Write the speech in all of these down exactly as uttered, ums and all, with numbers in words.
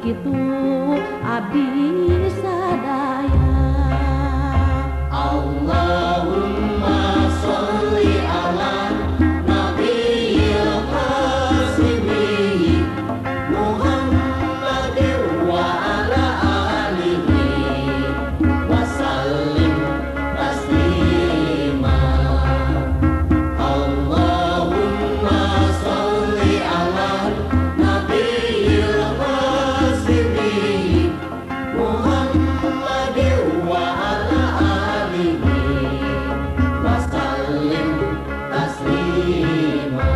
kitu abdi sadaya. Allahumma sholli ala nabiyil hasimi Muhammadin wa ala alihi wa sallim taslima. Allahumma sholli ala nabiyil hasimi Muhammadin wa ala alihi wa sallim taslima.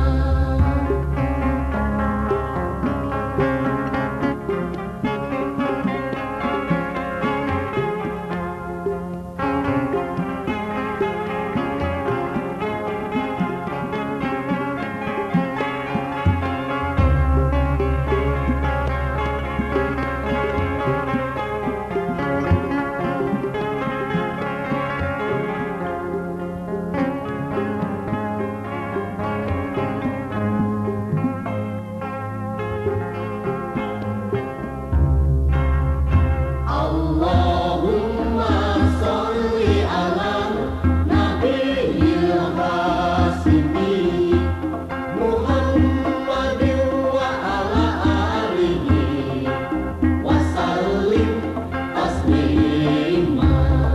Allahumma sholli ala nabiyil hasimi Muhammadin wa ala alihi wa sallim taslima.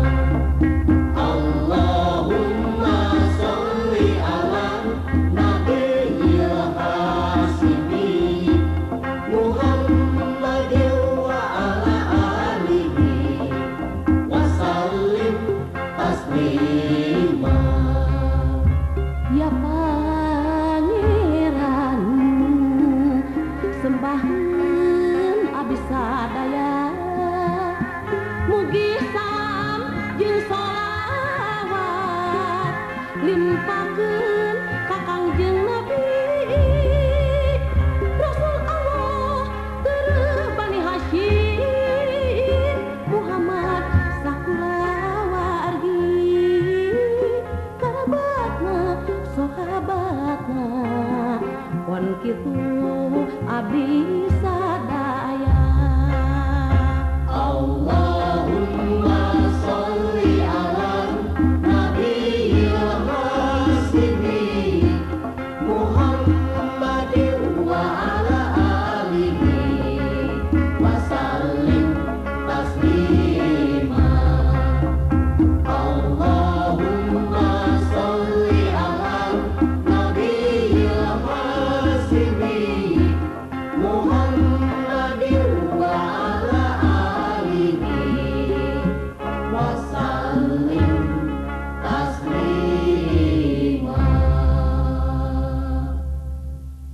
Allahumma sholli ala nabiyil hasimi Muhammadin wa ala alihi wa sallim taslima. Ya Pangeran sembahan abdi sadaya, mugi salam jeung sholawat limpah